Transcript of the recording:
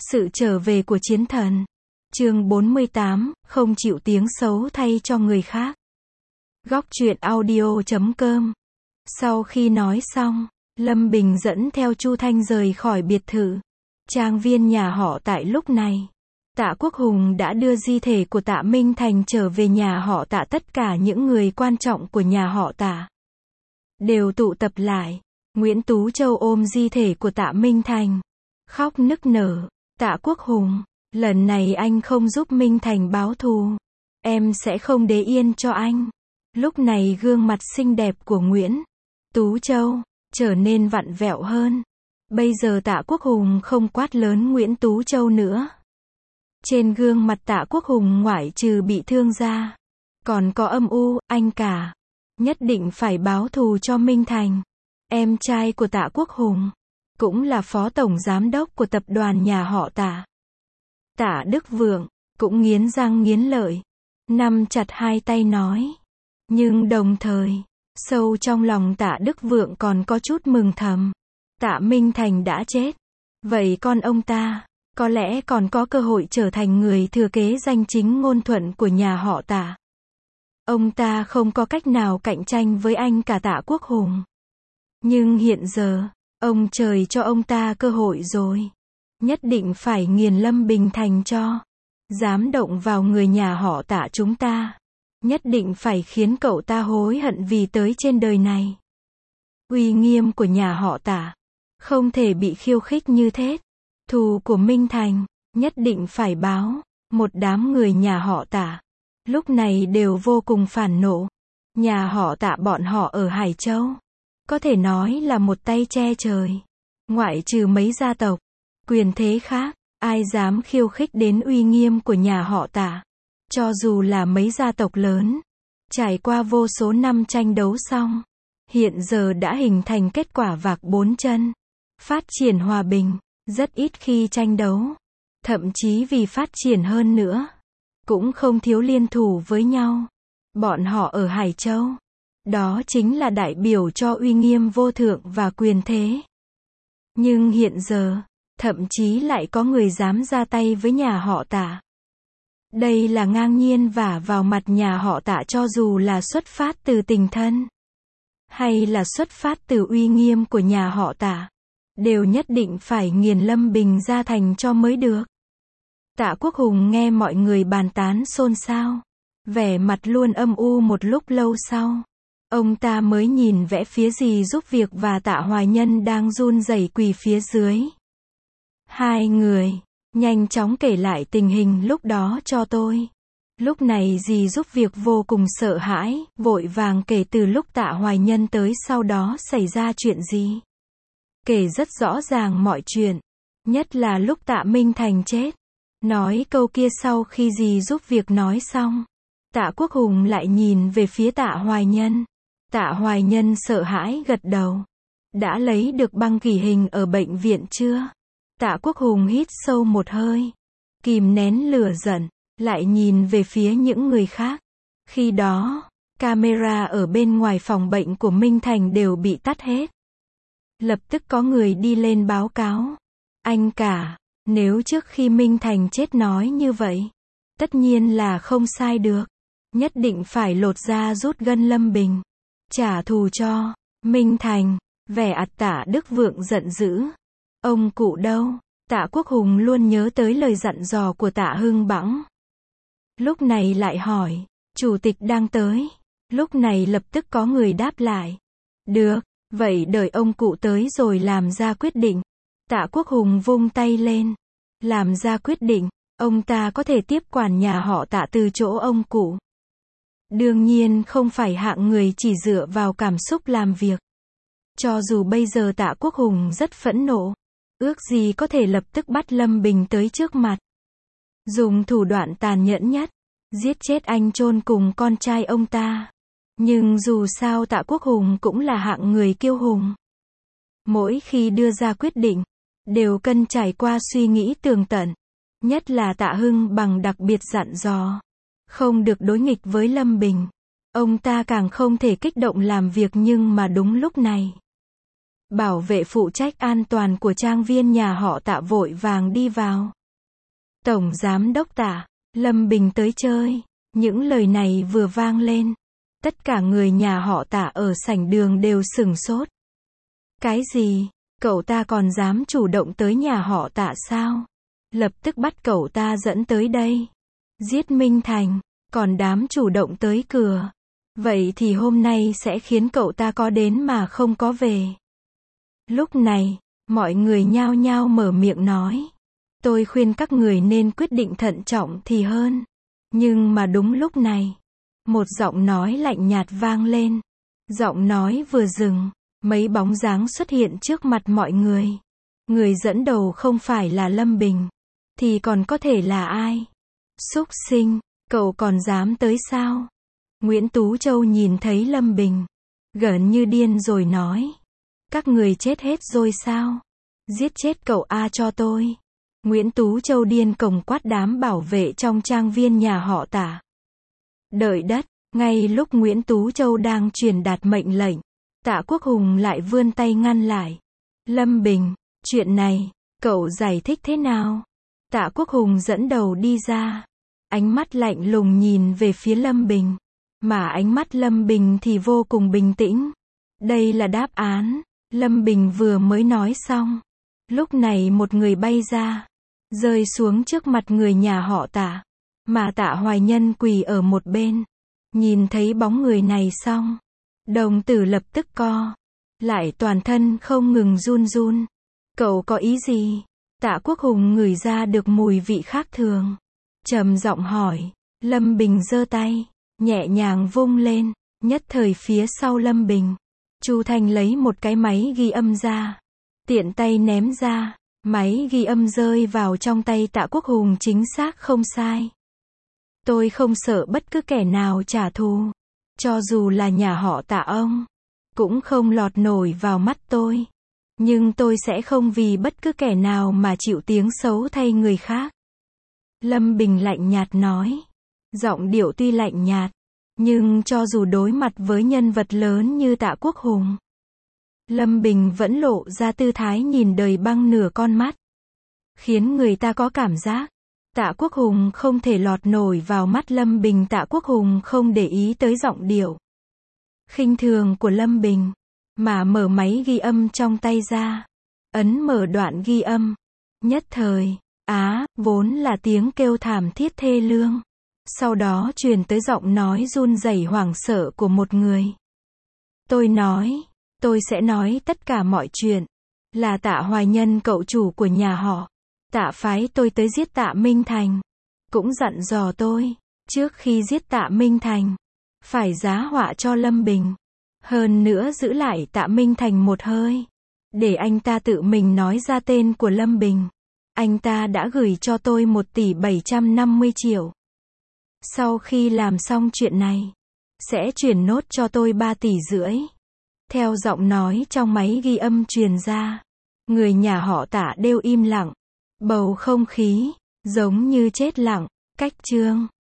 Sự trở về của chiến thần. Chương 48, không chịu tiếng xấu thay cho người khác. Góc truyện audio.com. Sau khi nói xong, Lâm Bình dẫn theo Chu Thanh rời khỏi biệt thự, trang viên nhà họ Tại. Lúc này, Tạ Quốc Hùng đã đưa di thể của Tạ Minh Thành trở về nhà họ Tạ. Tất cả những người quan trọng của nhà họ Tạ đều tụ tập lại. Nguyễn Tú Châu ôm di thể của Tạ Minh Thành, khóc nức nở. Tạ Quốc Hùng, lần này anh không giúp Minh Thành báo thù, em sẽ không để yên cho anh. Lúc này gương mặt xinh đẹp của Nguyễn Tú Châu trở nên vặn vẹo hơn. Bây giờ Tạ Quốc Hùng không quát lớn Nguyễn Tú Châu nữa. Trên gương mặt Tạ Quốc Hùng ngoại trừ bị thương ra, còn có âm u. Anh cả, nhất định phải báo thù cho Minh Thành. Em trai của Tạ Quốc Hùng, cũng là phó tổng giám đốc của tập đoàn nhà họ Tạ, Tạ Đức Vượng, cũng nghiến răng nghiến lợi, nắm chặt hai tay nói. Nhưng đồng thời, sâu trong lòng Tạ Đức Vượng còn có chút mừng thầm. Tạ Minh Thành đã chết, vậy con ông ta có lẽ còn có cơ hội trở thành người thừa kế danh chính ngôn thuận của nhà họ Tạ. Ông ta không có cách nào cạnh tranh với anh cả Tạ Quốc Hùng. Nhưng hiện giờ, ông trời cho ông ta cơ hội rồi. Nhất định phải nghiền Lâm Bình Thành cho. Dám động vào người nhà họ Tạ chúng ta, nhất định phải khiến cậu ta hối hận vì tới trên đời này. Uy nghiêm của nhà họ Tạ không thể bị khiêu khích như thế. Thù của Minh Thành nhất định phải báo. Một đám người nhà họ Tạ lúc này đều vô cùng phản nộ. Nhà họ Tạ bọn họ ở Hải Châu có thể nói là một tay che trời. Ngoại trừ mấy gia tộc quyền thế khác, ai dám khiêu khích đến uy nghiêm của nhà họ Tạ. Cho dù là mấy gia tộc lớn, trải qua vô số năm tranh đấu xong, hiện giờ đã hình thành kết quả vạc bốn chân. Phát triển hòa bình, rất ít khi tranh đấu. Thậm chí vì phát triển hơn nữa, cũng không thiếu liên thủ với nhau. Bọn họ ở Hải Châu, đó chính là đại biểu cho uy nghiêm vô thượng và quyền thế. Nhưng hiện giờ, thậm chí lại có người dám ra tay với nhà họ Tạ. Đây là ngang nhiên vả vào mặt nhà họ Tạ, cho dù là xuất phát từ tình thân, hay là xuất phát từ uy nghiêm của nhà họ Tạ, đều nhất định phải nghiền Lâm Bình ra thành cho mới được. Tạ Quốc Hùng nghe mọi người bàn tán xôn xao, vẻ mặt luôn âm u. Một lúc lâu sau, ông ta mới nhìn vẽ phía Dì Giúp Việc và Tạ Hoài Nhân đang run rẩy quỳ phía dưới. Hai người, nhanh chóng kể lại tình hình lúc đó cho tôi. Lúc này Dì Giúp Việc vô cùng sợ hãi, vội vàng kể từ lúc Tạ Hoài Nhân tới sau đó xảy ra chuyện gì. Kể rất rõ ràng mọi chuyện, nhất là lúc Tạ Minh Thành chết. Nói câu kia sau khi Dì Giúp Việc nói xong, Tạ Quốc Hùng lại nhìn về phía Tạ Hoài Nhân. Tạ Hoài Nhân sợ hãi gật đầu. Đã lấy được băng ghi hình ở bệnh viện chưa? Tạ Quốc Hùng hít sâu một hơi, kìm nén lửa giận, lại nhìn về phía những người khác. Khi đó, camera ở bên ngoài phòng bệnh của Minh Thành đều bị tắt hết. Lập tức có người đi lên báo cáo. Anh cả, nếu trước khi Minh Thành chết nói như vậy, tất nhiên là không sai được. Nhất định phải lột da rút gân Lâm Bình, trả thù cho Minh Thành. Vẻ mặt Tạ Đức Vượng giận dữ. Ông cụ đâu? Tạ Quốc Hùng luôn nhớ tới lời dặn dò của Tạ Hưng Bẵng. Lúc này lại hỏi, chủ tịch đang tới. Lúc này lập tức có người đáp lại. Được, vậy đợi ông cụ tới rồi làm ra quyết định. Tạ Quốc Hùng vung tay lên. Làm ra quyết định, ông ta có thể tiếp quản nhà họ Tạ từ chỗ ông cụ. Đương nhiên không phải hạng người chỉ dựa vào cảm xúc làm việc. Cho dù bây giờ Tạ Quốc Hùng rất phẫn nộ, ước gì có thể lập tức bắt Lâm Bình tới trước mặt, dùng thủ đoạn tàn nhẫn nhất, giết chết anh chôn cùng con trai ông ta. Nhưng dù sao Tạ Quốc Hùng cũng là hạng người kiêu hùng. Mỗi khi đưa ra quyết định, đều cần trải qua suy nghĩ tường tận. Nhất là Tạ Hưng Bằng đặc biệt dặn dò, không được đối nghịch với Lâm Bình. Ông ta càng không thể kích động làm việc. Nhưng mà đúng lúc này, Bảo vệ phụ trách an toàn của trang viên nhà họ Tạ vội vàng đi vào. Tổng giám đốc Tạ, Lâm Bình tới chơi. Những lời này vừa vang lên, tất cả người nhà họ Tạ ở sảnh đường đều sửng sốt. Cái gì? Cậu ta còn dám chủ động tới nhà họ Tạ sao? Lập tức bắt cậu ta dẫn tới đây. Giết Minh Thành, còn dám chủ động tới cửa. Vậy thì hôm nay sẽ khiến cậu ta có đến mà không có về. Lúc này, mọi người nhao nhao mở miệng nói. Tôi khuyên các người nên quyết định thận trọng thì hơn. Nhưng mà đúng lúc này, một giọng nói lạnh nhạt vang lên. Giọng nói vừa dừng, mấy bóng dáng xuất hiện trước mặt mọi người. Người dẫn đầu không phải là Lâm Bình, thì còn có thể là ai? Súc sinh, cậu còn dám tới sao? Nguyễn Tú Châu nhìn thấy Lâm Bình, gần như điên rồi nói. Các người chết hết rồi sao? Giết chết cậu A cho tôi. Nguyễn Tú Châu điên cuồng quát đám bảo vệ trong trang viên nhà họ Tạ. Đợi đất, ngay lúc Nguyễn Tú Châu đang truyền đạt mệnh lệnh, Tạ Quốc Hùng lại vươn tay ngăn lại. Lâm Bình, chuyện này, cậu giải thích thế nào? Tạ Quốc Hùng dẫn đầu đi ra. Ánh mắt lạnh lùng nhìn về phía Lâm Bình. Mà ánh mắt Lâm Bình thì vô cùng bình tĩnh. Đây là đáp án. Lâm Bình vừa mới nói xong. Lúc này một người bay ra, rơi xuống trước mặt người nhà họ Tạ. Mà Tạ Hoài Nhân quỳ ở một bên. Nhìn thấy bóng người này xong, đồng tử lập tức co lại, toàn thân không ngừng run run. Cậu có ý gì? Tạ Quốc Hùng ngửi ra được mùi vị khác thường, trầm giọng hỏi. Lâm Bình giơ tay, nhẹ nhàng vung lên. Nhất thời phía sau Lâm Bình, Chu Thanh lấy một cái máy ghi âm ra, tiện tay ném ra. Máy ghi âm rơi vào trong tay Tạ Quốc Hùng chính xác không sai. Tôi không sợ bất cứ kẻ nào trả thù, cho dù là nhà họ Tạ ông, cũng không lọt nổi vào mắt tôi. Nhưng tôi sẽ không vì bất cứ kẻ nào mà chịu tiếng xấu thay người khác. Lâm Bình lạnh nhạt nói. Giọng điệu tuy lạnh nhạt, nhưng cho dù đối mặt với nhân vật lớn như Tạ Quốc Hùng, Lâm Bình vẫn lộ ra tư thái nhìn đời bằng nửa con mắt, khiến người ta có cảm giác Tạ Quốc Hùng không thể lọt nổi vào mắt Lâm Bình. Tạ Quốc Hùng không để ý tới giọng điệu khinh thường của Lâm Bình, mà mở máy ghi âm trong tay ra, ấn mở đoạn ghi âm. Nhất thời, vốn là tiếng kêu thảm thiết thê lương, sau đó truyền tới giọng nói run rẩy hoảng sợ của một người. Tôi sẽ nói tất cả mọi chuyện. Là Tạ Hoài Nhân cậu chủ của nhà họ Tạ phái tôi tới giết Tạ Minh Thành. Cũng dặn dò tôi, trước khi giết Tạ Minh Thành, phải giá họa cho Lâm Bình. Hơn nữa giữ lại Tạ Minh Thành một hơi, để anh ta tự mình nói ra tên của Lâm Bình. Anh ta đã gửi cho tôi 1.750.000.000. Sau khi làm xong chuyện này, sẽ chuyển nốt cho tôi 3,5 tỷ. Theo giọng nói trong máy ghi âm truyền ra, người nhà họ Tạ đều im lặng. Bầu không khí giống như chết lặng. Cách chương